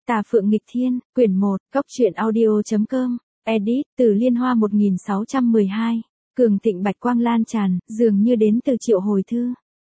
Tà Phượng Nghịch Thiên, quyển 1, Cốc truyện audio.com, edit, từ Liên Hoa 1612, cường thịnh bạch quang lan tràn, dường như đến từ Triệu Hồi Thư.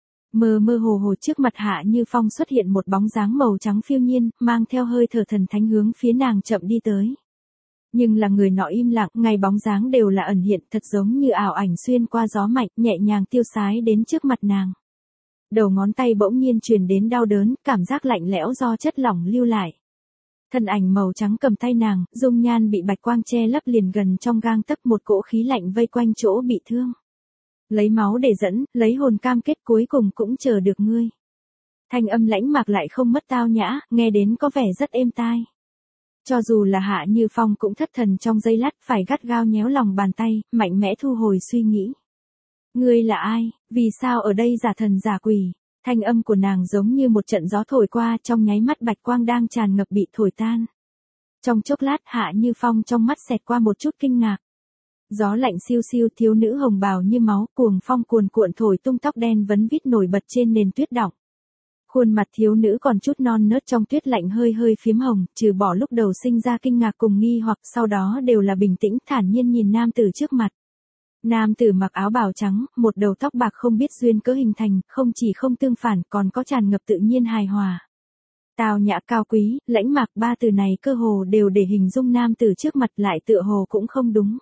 Mơ mơ hồ hồ trước mặt Hạ Như Phong xuất hiện một bóng dáng màu trắng phiêu nhiên, mang theo hơi thở thần thánh hướng phía nàng chậm đi tới. Nhưng là người nọ im lặng, ngay bóng dáng đều là ẩn hiện, thật giống như ảo ảnh xuyên qua gió mạnh, nhẹ nhàng tiêu sái đến trước mặt nàng. Đầu ngón tay bỗng nhiên truyền đến đau đớn, cảm giác lạnh lẽo do chất lỏng lưu lại. Thân ảnh màu trắng cầm tay nàng, dung nhan bị bạch quang che lấp liền gần trong gang tấc, một cỗ khí lạnh vây quanh chỗ bị thương. Lấy máu để dẫn, lấy hồn cam kết, cuối cùng cũng chờ được ngươi. Thanh âm lãnh mạc lại không mất tao nhã, nghe đến có vẻ rất êm tai. Cho dù là Hạ Như Phong cũng thất thần trong giây lát, phải gắt gao nhéo lòng bàn tay, mạnh mẽ thu hồi suy nghĩ. Ngươi là ai, vì sao ở đây giả thần giả quỷ? Thanh âm của nàng giống như một trận gió thổi qua, trong nháy mắt bạch quang đang tràn ngập bị thổi tan. Trong chốc lát Hạ Như Phong trong mắt xẹt qua một chút kinh ngạc. Gió lạnh siêu siêu, thiếu nữ hồng bào như máu, cuồng phong cuồn cuộn thổi tung tóc đen vấn vít nổi bật trên nền tuyết đọng. Khuôn mặt thiếu nữ còn chút non nớt trong tuyết lạnh hơi hơi phiếm hồng, trừ bỏ lúc đầu sinh ra kinh ngạc cùng nghi hoặc, sau đó đều là bình tĩnh thản nhiên nhìn nam tử trước mặt. Nam tử mặc áo bào trắng, một đầu tóc bạc không biết duyên cớ hình thành, không chỉ không tương phản còn có tràn ngập tự nhiên hài hòa. Tào nhã cao quý, lãnh mạc, ba từ này cơ hồ đều để hình dung nam tử trước mặt, lại tựa hồ cũng không đúng.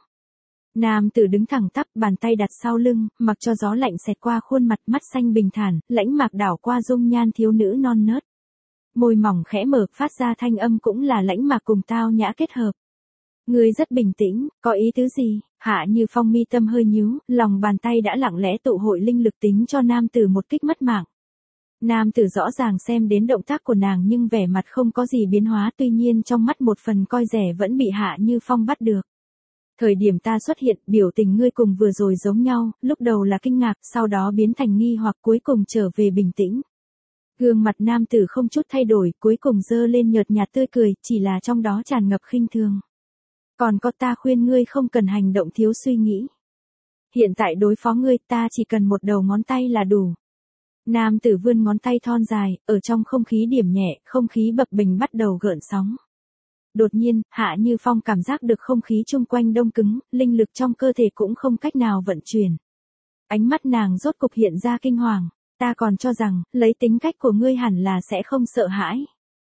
Nam tử đứng thẳng tắp, bàn tay đặt sau lưng, mặc cho gió lạnh xẹt qua khuôn mặt, mắt xanh bình thản, lãnh mạc đảo qua dung nhan thiếu nữ non nớt. Môi mỏng khẽ mở, phát ra thanh âm cũng là lãnh mạc cùng tao nhã kết hợp. Ngươi rất bình tĩnh, có ý tứ gì? Hạ Như Phong mi tâm hơi nhíu, lòng bàn tay đã lặng lẽ tụ hội linh lực tính cho nam tử một kích mất mạng. Nam tử rõ ràng xem đến động tác của nàng nhưng vẻ mặt không có gì biến hóa, tuy nhiên trong mắt một phần coi rẻ vẫn bị Hạ Như Phong bắt được. Thời điểm ta xuất hiện, biểu tình ngươi cùng vừa rồi giống nhau, lúc đầu là kinh ngạc, sau đó biến thành nghi hoặc, cuối cùng trở về bình tĩnh. Gương mặt nam tử không chút thay đổi, cuối cùng dơ lên nhợt nhạt tươi cười, chỉ là trong đó tràn ngập khinh thường. Còn có, ta khuyên ngươi không cần hành động thiếu suy nghĩ. Hiện tại đối phó ngươi, ta chỉ cần một đầu ngón tay là đủ. Nam tử vươn ngón tay thon dài, ở trong không khí điểm nhẹ, không khí bập bềnh bắt đầu gợn sóng. Đột nhiên, Hạ Như Phong cảm giác được không khí chung quanh đông cứng, linh lực trong cơ thể cũng không cách nào vận chuyển. Ánh mắt nàng rốt cục hiện ra kinh hoàng, ta còn cho rằng, lấy tính cách của ngươi hẳn là sẽ không sợ hãi.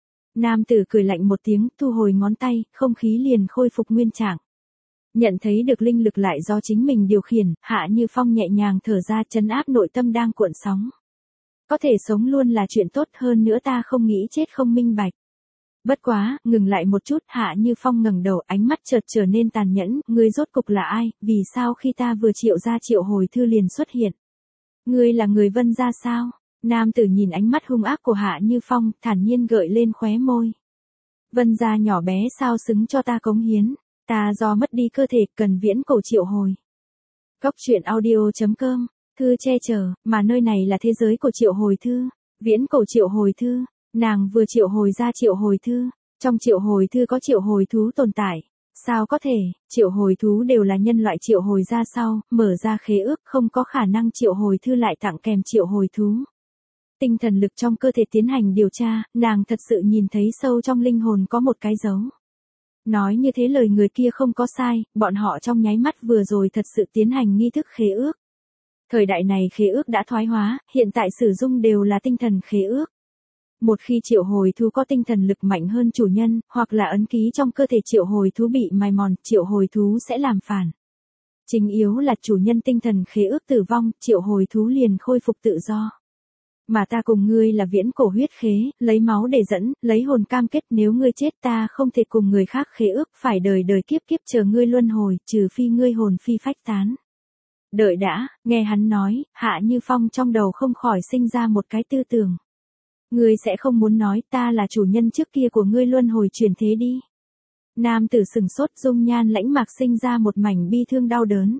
Nam tử cười lạnh một tiếng, thu hồi ngón tay, không khí liền khôi phục nguyên trạng. Nhận thấy được linh lực lại do chính mình điều khiển, Hạ Như Phong nhẹ nhàng thở ra, trấn áp nội tâm đang cuộn sóng. Có thể sống luôn là chuyện tốt, hơn nữa ta không nghĩ chết không minh bạch. Bất quá, ngừng lại một chút, Hạ Như Phong ngẩng đầu, ánh mắt chợt trở nên tàn nhẫn, ngươi rốt cục là ai, vì sao khi ta vừa triệu ra Triệu Hồi Thư liền xuất hiện? Ngươi là người Vân gia sao? Nam tử nhìn ánh mắt hung ác của Hạ Như Phong, thản nhiên gợi lên khóe môi. Vân gia nhỏ bé sao xứng cho ta cống hiến, ta do mất đi cơ thể, cần viễn cổ triệu hồi. Cốc truyện audio.com, thư che chở, mà nơi này là thế giới của Triệu Hồi Thư, viễn cổ Triệu Hồi Thư. Nàng vừa triệu hồi ra Triệu Hồi Thư, trong Triệu Hồi Thư có triệu hồi thú tồn tại. Sao có thể, triệu hồi thú đều là nhân loại triệu hồi ra sau, mở ra khế ước, không có khả năng Triệu Hồi Thư lại tặng kèm triệu hồi thú. Tinh thần lực trong cơ thể tiến hành điều tra, nàng thật sự nhìn thấy sâu trong linh hồn có một cái dấu. Nói như thế lời người kia không có sai, bọn họ trong nháy mắt vừa rồi thật sự tiến hành nghi thức khế ước. Thời đại này khế ước đã thoái hóa, hiện tại sử dụng đều là tinh thần khế ước. Một khi triệu hồi thú có tinh thần lực mạnh hơn chủ nhân, hoặc là ấn ký trong cơ thể triệu hồi thú bị mài mòn, triệu hồi thú sẽ làm phản. Chính yếu là chủ nhân tinh thần khế ước tử vong, triệu hồi thú liền khôi phục tự do. Mà ta cùng ngươi là viễn cổ huyết khế, lấy máu để dẫn, lấy hồn cam kết, nếu ngươi chết ta không thể cùng người khác khế ước, phải đời đời kiếp kiếp chờ ngươi luân hồi, trừ phi ngươi hồn phi phách tán. Đợi đã, nghe hắn nói, Hạ Như Phong trong đầu không khỏi sinh ra một cái tư tưởng. Ngươi sẽ không muốn nói ta là chủ nhân trước kia của ngươi luân hồi chuyển thế đi. Nam tử sừng sốt, dung nhan lãnh mạc sinh ra một mảnh bi thương đau đớn.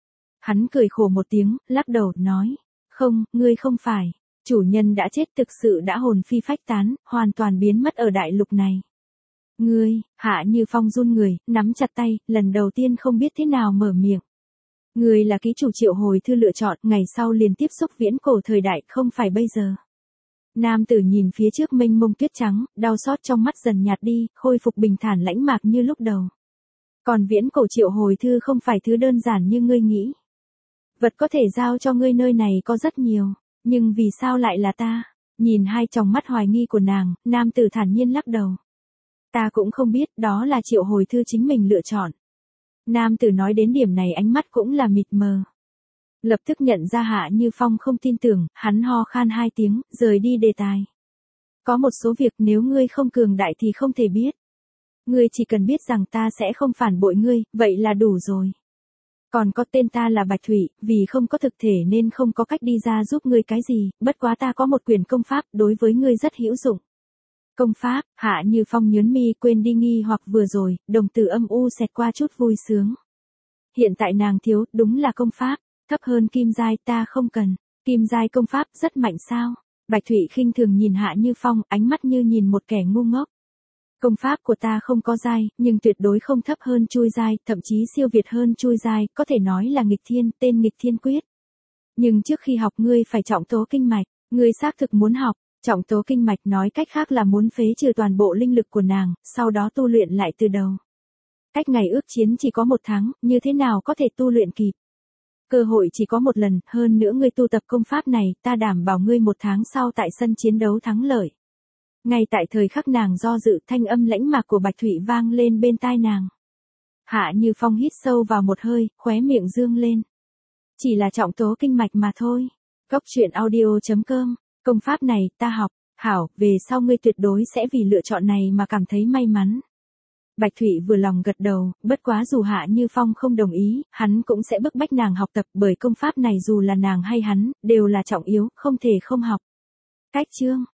Hắn cười khổ một tiếng, lắc đầu, nói. Không, ngươi không phải. Chủ nhân đã chết, thực sự đã hồn phi phách tán, hoàn toàn biến mất ở đại lục này. Ngươi, Hạ Như Phong run người, nắm chặt tay, lần đầu tiên không biết thế nào mở miệng. Ngươi là ký chủ Triệu Hồi Thư lựa chọn, ngày sau liền tiếp xúc viễn cổ thời đại, không phải bây giờ. Nam tử nhìn phía trước mênh mông tuyết trắng, đau xót trong mắt dần nhạt đi, khôi phục bình thản lãnh mạc như lúc đầu. Còn viễn cổ triệu hồi thư không phải thứ đơn giản như ngươi nghĩ. Vật có thể giao cho ngươi nơi này có rất nhiều, nhưng vì sao lại là ta? Nhìn hai tròng mắt hoài nghi của nàng, nam tử thản nhiên lắc đầu. Ta cũng không biết, đó là triệu hồi thư chính mình lựa chọn. Nam tử nói đến điểm này ánh mắt cũng là mịt mờ. Lập tức nhận ra Hạ Như Phong không tin tưởng, hắn ho khan hai tiếng, rời đi đề tài. Có một số việc nếu ngươi không cường đại thì không thể biết. Ngươi chỉ cần biết rằng ta sẽ không phản bội ngươi, vậy là đủ rồi. Còn có tên ta là Bạch Thủy, vì không có thực thể nên không có cách đi ra giúp ngươi cái gì, bất quá ta có một quyền công pháp đối với ngươi rất hữu dụng. Công pháp, Hạ Như Phong nhớn mi quên đi nghi hoặc vừa rồi, đồng tử âm u xẹt qua chút vui sướng. Hiện tại nàng thiếu, đúng là công pháp, thấp hơn kim giai ta không cần, kim giai công pháp rất mạnh sao? Bạch Thủy khinh thường nhìn Hạ Như Phong, ánh mắt như nhìn một kẻ ngu ngốc. Công pháp của ta không có giai, nhưng tuyệt đối không thấp hơn chui giai, thậm chí siêu việt hơn chui giai, có thể nói là nghịch thiên, tên nghịch thiên quyết. Nhưng trước khi học ngươi phải trọng tố kinh mạch, ngươi xác thực muốn học. Trọng tố kinh mạch nói cách khác là muốn phế trừ toàn bộ linh lực của nàng, sau đó tu luyện lại từ đầu. Cách ngày ước chiến chỉ có 1 tháng, như thế nào có thể tu luyện kịp? Cơ hội chỉ có một lần, hơn nữa ngươi tu tập công pháp này, ta đảm bảo ngươi 1 tháng sau tại sân chiến đấu thắng lợi. Ngay tại thời khắc nàng do dự, thanh âm lãnh mạc của Bạch Thủy vang lên bên tai nàng. Hạ Như Phong hít sâu vào một hơi, khóe miệng dương lên. Chỉ là trọng tố kinh mạch mà thôi. Góc truyện audio.com. Công pháp này, ta học, hảo, về sau ngươi tuyệt đối sẽ vì lựa chọn này mà cảm thấy may mắn. Bạch Thủy vừa lòng gật đầu, bất quá dù Hạ Như Phong không đồng ý, hắn cũng sẽ bức bách nàng học tập bởi công pháp này dù là nàng hay hắn, đều là trọng yếu, không thể không học. Cách chương.